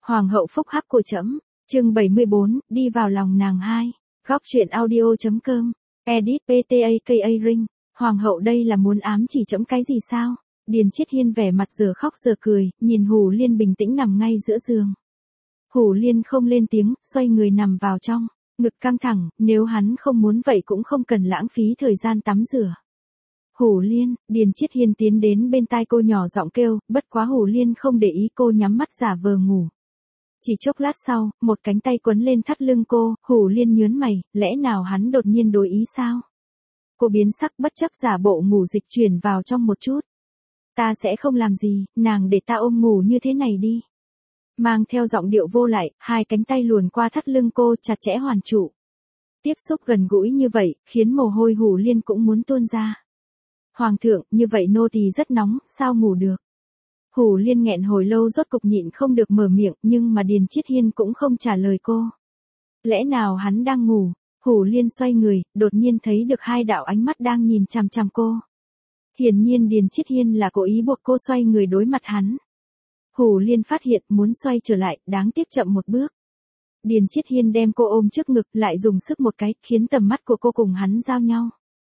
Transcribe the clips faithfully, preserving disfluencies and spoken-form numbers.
Hoàng hậu phúc hắc của trẫm, chương bảy mươi bốn, đi vào lòng nàng hai. Góc truyện audio.com, edit pê tê a ca ring. Hoàng hậu đây là muốn ám chỉ trẫm cái gì sao? Điền Chiết Hiên vẻ mặt giờ khóc giờ cười, nhìn Hủ Liên bình tĩnh nằm ngay giữa giường. Hủ Liên không lên tiếng, xoay người nằm vào trong, ngực căng thẳng, nếu hắn không muốn vậy cũng không cần lãng phí thời gian tắm rửa. Hủ Liên, Điền Chiết Hiên tiến đến bên tai cô nhỏ giọng kêu, bất quá Hủ Liên không để ý, cô nhắm mắt giả vờ ngủ. Chỉ chốc lát sau, một cánh tay quấn lên thắt lưng cô, Hủ Liên nhớn mày, lẽ nào hắn đột nhiên đổi ý sao? Cô biến sắc bất chấp giả bộ ngủ dịch chuyển vào trong một chút. Ta sẽ không làm gì, nàng để ta ôm ngủ như thế này đi. Mang theo giọng điệu vô lại, hai cánh tay luồn qua thắt lưng cô chặt chẽ hoàn trụ. Tiếp xúc gần gũi như vậy, khiến mồ hôi Hủ Liên cũng muốn tuôn ra. Hoàng thượng, như vậy nô tỳ rất nóng, sao ngủ được? Hủ Liên nghẹn hồi lâu rốt cục nhịn không được mở miệng, nhưng mà Điền Chiết Hiên cũng không trả lời cô. Lẽ nào hắn đang ngủ? Hủ Liên xoay người, đột nhiên thấy được hai đạo ánh mắt đang nhìn chằm chằm cô. Hiển nhiên Điền Chiết Hiên là cố ý buộc cô xoay người đối mặt hắn. Hủ Liên phát hiện muốn xoay trở lại, đáng tiếc chậm một bước. Điền Chiết Hiên đem cô ôm trước ngực, lại dùng sức một cái, khiến tầm mắt của cô cùng hắn giao nhau.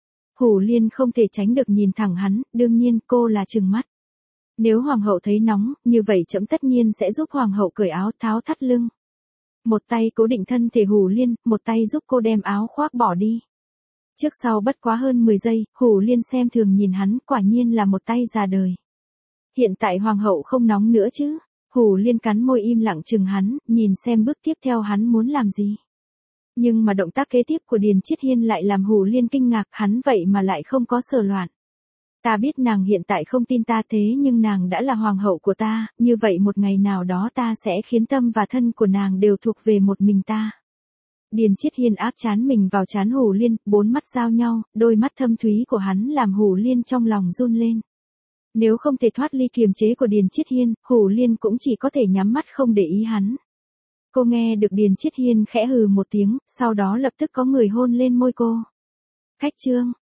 Hủ Liên không thể tránh được nhìn thẳng hắn, đương nhiên cô là trừng mắt. Nếu hoàng hậu thấy nóng, như vậy trẫm tất nhiên sẽ giúp hoàng hậu cởi áo tháo thắt lưng. Một tay cố định thân thể Hủ Liên, một tay giúp cô đem áo khoác bỏ đi. Trước sau bất quá hơn mười giây, Hủ Liên xem thường nhìn hắn, quả nhiên là một tay già đời. Hiện tại hoàng hậu không nóng nữa chứ? Hủ Liên cắn môi im lặng chừng hắn, nhìn xem bước tiếp theo hắn muốn làm gì. Nhưng mà động tác kế tiếp của Điền Chiết Hiên lại làm Hủ Liên kinh ngạc, hắn vậy mà lại không có sờ loạn. Ta biết nàng hiện tại không tin ta, thế nhưng nàng đã là hoàng hậu của ta, như vậy một ngày nào đó ta sẽ khiến tâm và thân của nàng đều thuộc về một mình ta. Điền Chiết Hiên áp trán mình vào trán Hủ Liên, bốn mắt giao nhau, đôi mắt thâm thúy của hắn làm Hủ Liên trong lòng run lên. Nếu không thể thoát ly kiềm chế của Điền Chiết Hiên, Hủ Liên cũng chỉ có thể nhắm mắt không để ý hắn. Cô nghe được Điền Chiết Hiên khẽ hừ một tiếng, sau đó lập tức có người hôn lên môi cô. Khách trương,